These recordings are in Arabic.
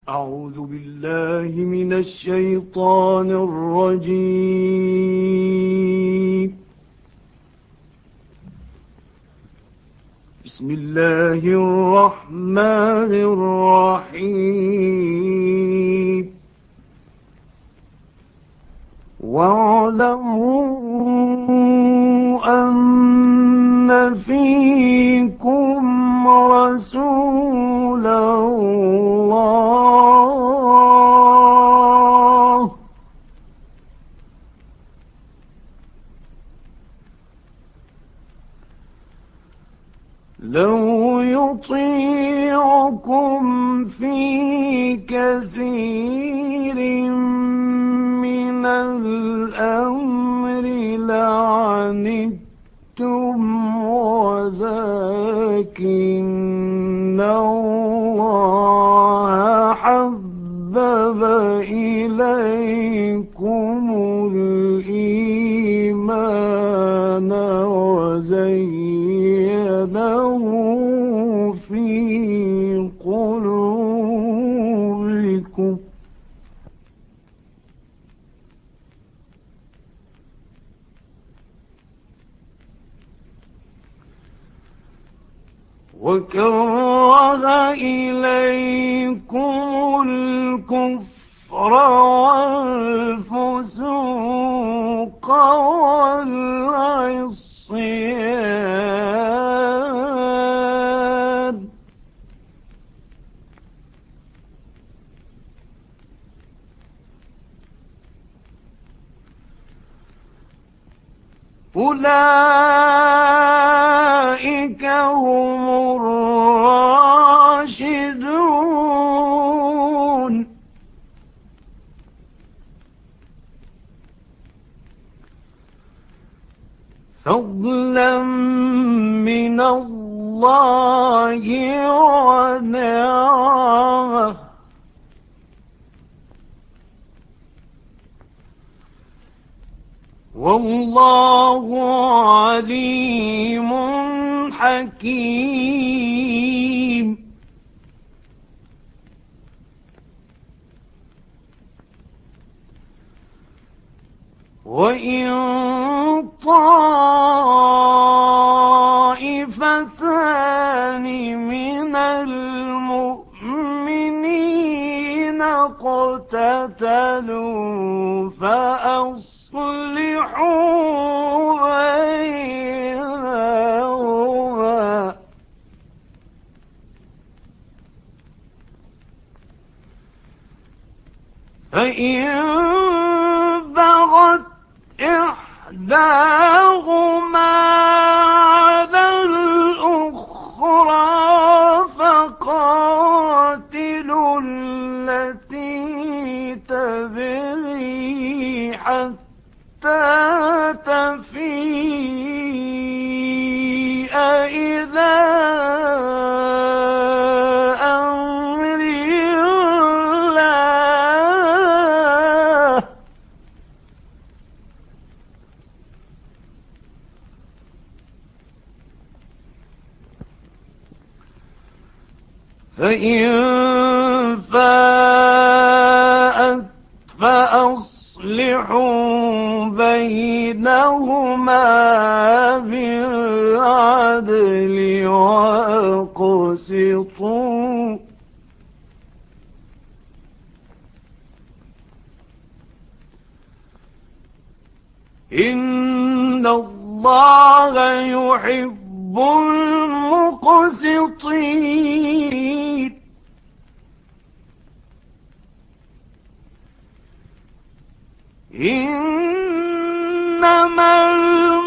أعوذ بالله من الشيطان الرجيم. بسم الله الرحمن الرحيم. واعلموا أن فيكم رسول الله لو يطيعكم في كثير من الأمر لعنتم ولكن الله حبب إليكم الإيمان وزينه في قلوبكم وكره إليكم الكفر والفسوق والعصيان أولئك هم الراشدون فضلا من الله ونعمه والله عليم حكيم. وإن طائفتان من المؤمنين اقتتلوا فأصلحوا بينهما فإن بغت إحداهما على الأخرى فقاتلوا التي تبغي حتى تفيء إلى أمر الله فإن فاءت فأصلحوا بينهما بالعدل وأقسطوا إن الله يحب المقسطين إنما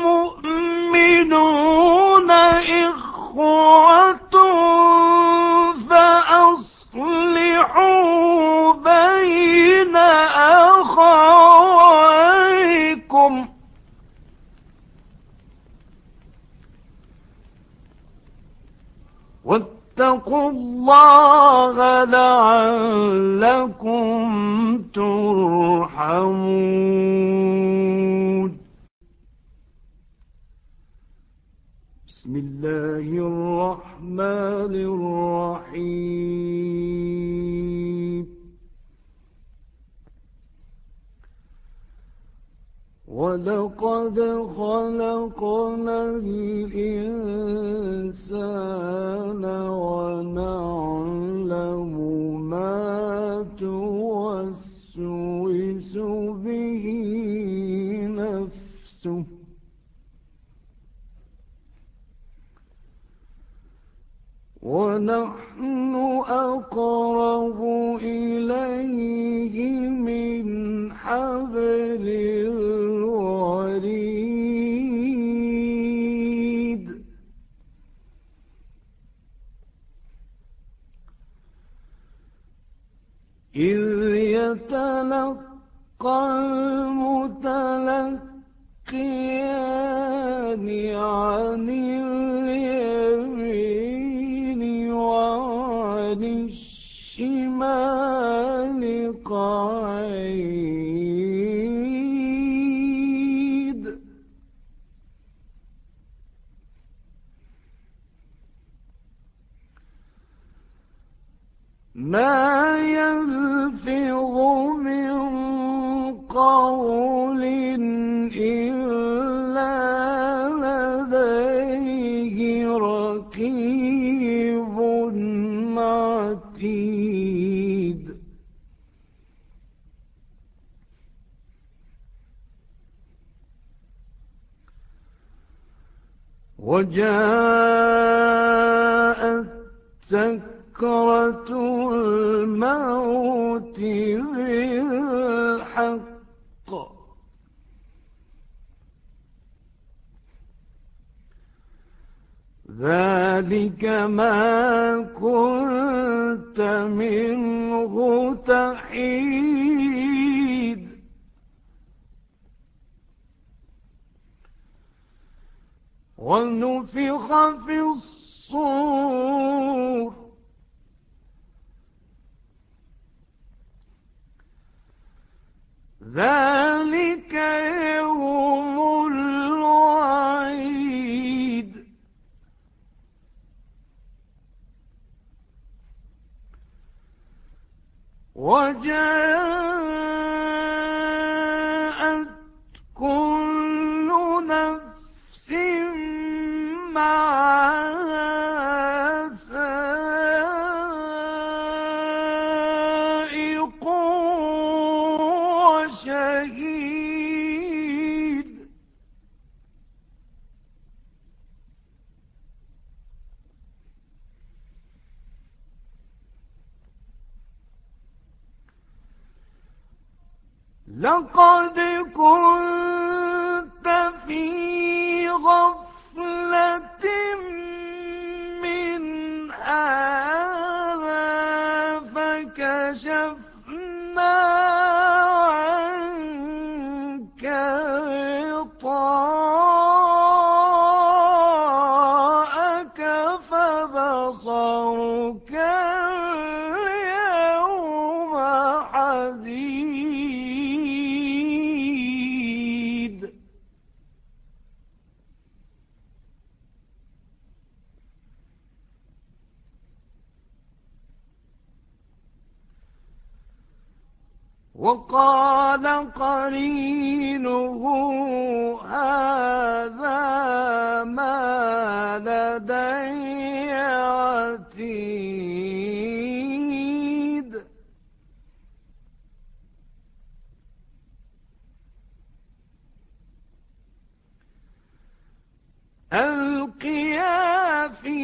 المؤمنون إخوة فأصلحوا بين أخويكم واتقوا الله لعلكم ترحمون. بسم الله الرحمن الرحيم. وَلَقَدْ خَلَقْنَا الْإِنسَانَ وَنَعْلَمُ مَا تُوَسْوِسُ بِهِ نَفْسُهُ وَنَحْنُ أَقْرَبُ إِلَيْهِ مِنْ حَبْلِ الْوَرِيدِ إِذْ يَتَلَقَّى الْمُتَلَقِّيَانِ عَنِ الْيَمِينِ وَعَنِ الشِّمَالِ قَعِيدٌ مَا يَلْفِظُ مِنْ قَوْلٍ إِلَّا لَدَيْهِ رَقِيبٌ عَتِيدٌ وَجَاءَتْ سَكْرَةُ الْمَوْتِ بِالْحَقِّ ذَلِكَ مَا كُنتَ مِنْهُ تَحِيدُ وَنُفِخَ فِي الصُّورِ ذَلِكَ يَوْمُ الْوَعِيدِ وَجَاءَتْ كُلُّ نَفْسٍ مَعَهَا سَائِقٌ وَشَهِيدٌ لَقَدْ كُنتَ فِي غَفْلَةٍ مِّنْ هَٰذَا فَكَشَفْنَا عَنكَ غِطَاءَكَ فَبَصَرُكَ الْيَوْمَ حَدِيدٌ وَقَالَ قَرِينُهُ هَٰذَا مَا لَدَيَّ عَتِيدٌ أَلْقِيَا فِي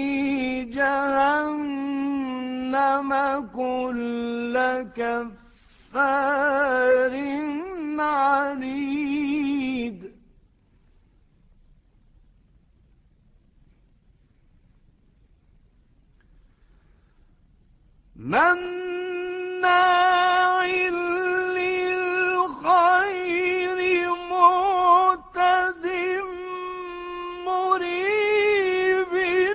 جَهَنَّمَ كُلَّ كَفَّارٍ عَنِيدٍ مَّنَّاعٍ لِّلْخَيْرِ مُعْتَدٍ مُّرِيبٍ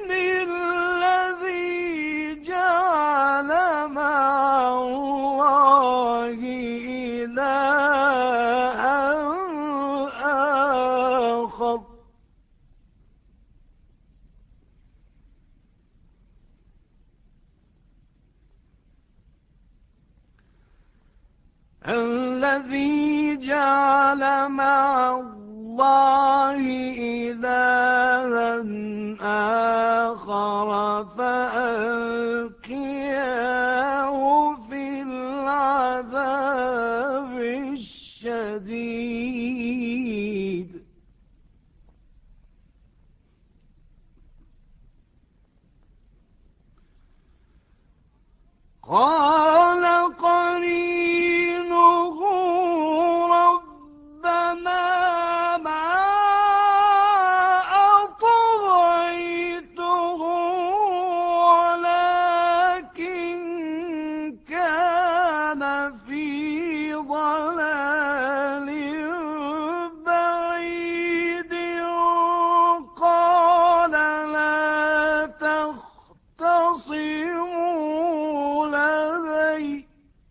الَّذِي جَعَلَ مَعَ اللَّهِ إِلَٰهًا آخَرَ الَّذِي جعل مع الله إلها آخر فألقياه في العذاب الشديد. قال قرينه ربنا ما أطغيته ولكن كان في ضلال بعيد. قال لا تختصموا لدي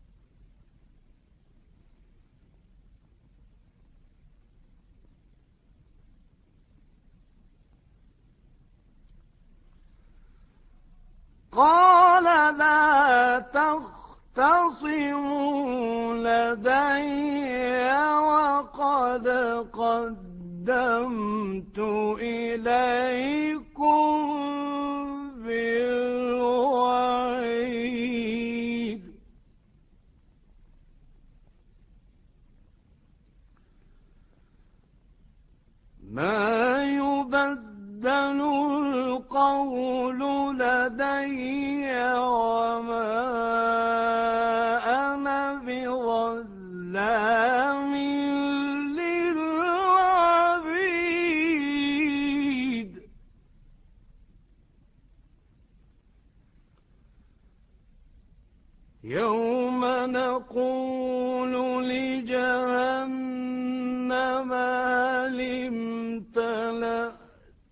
قال لا تختصموا لدي وقد قدمت إليكم بالوعيد. ما يبدل القول لدي وما أنا بظلام للعبيد. يوم نقول لجهنم هل امتلأت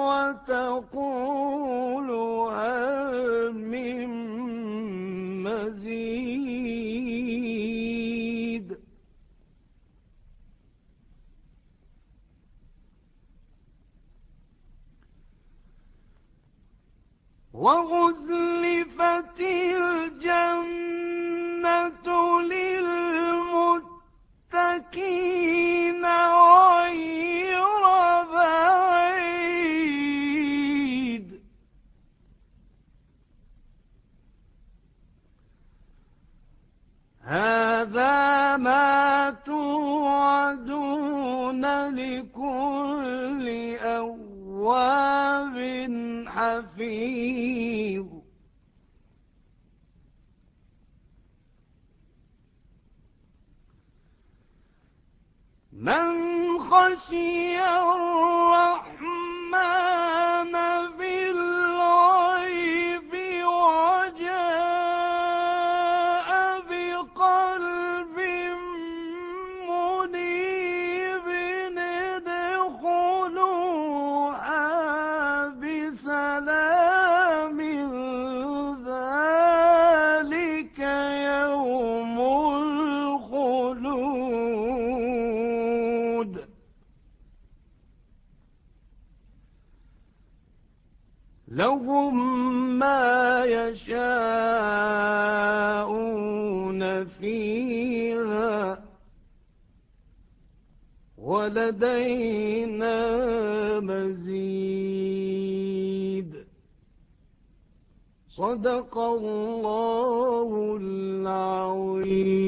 وتقول هل من مزيد. وأزلفت الجنة للمتقين غير بعيد. هذا ما توعدون لكل أواب حفيظ. من خشي الرحمن بالغيب وجاء بقلب منيب ادخلوها بسلام ذلك يوم الخلود. لهم ما يشاءون فيها ولدينا مزيد. صدق الله العظيم.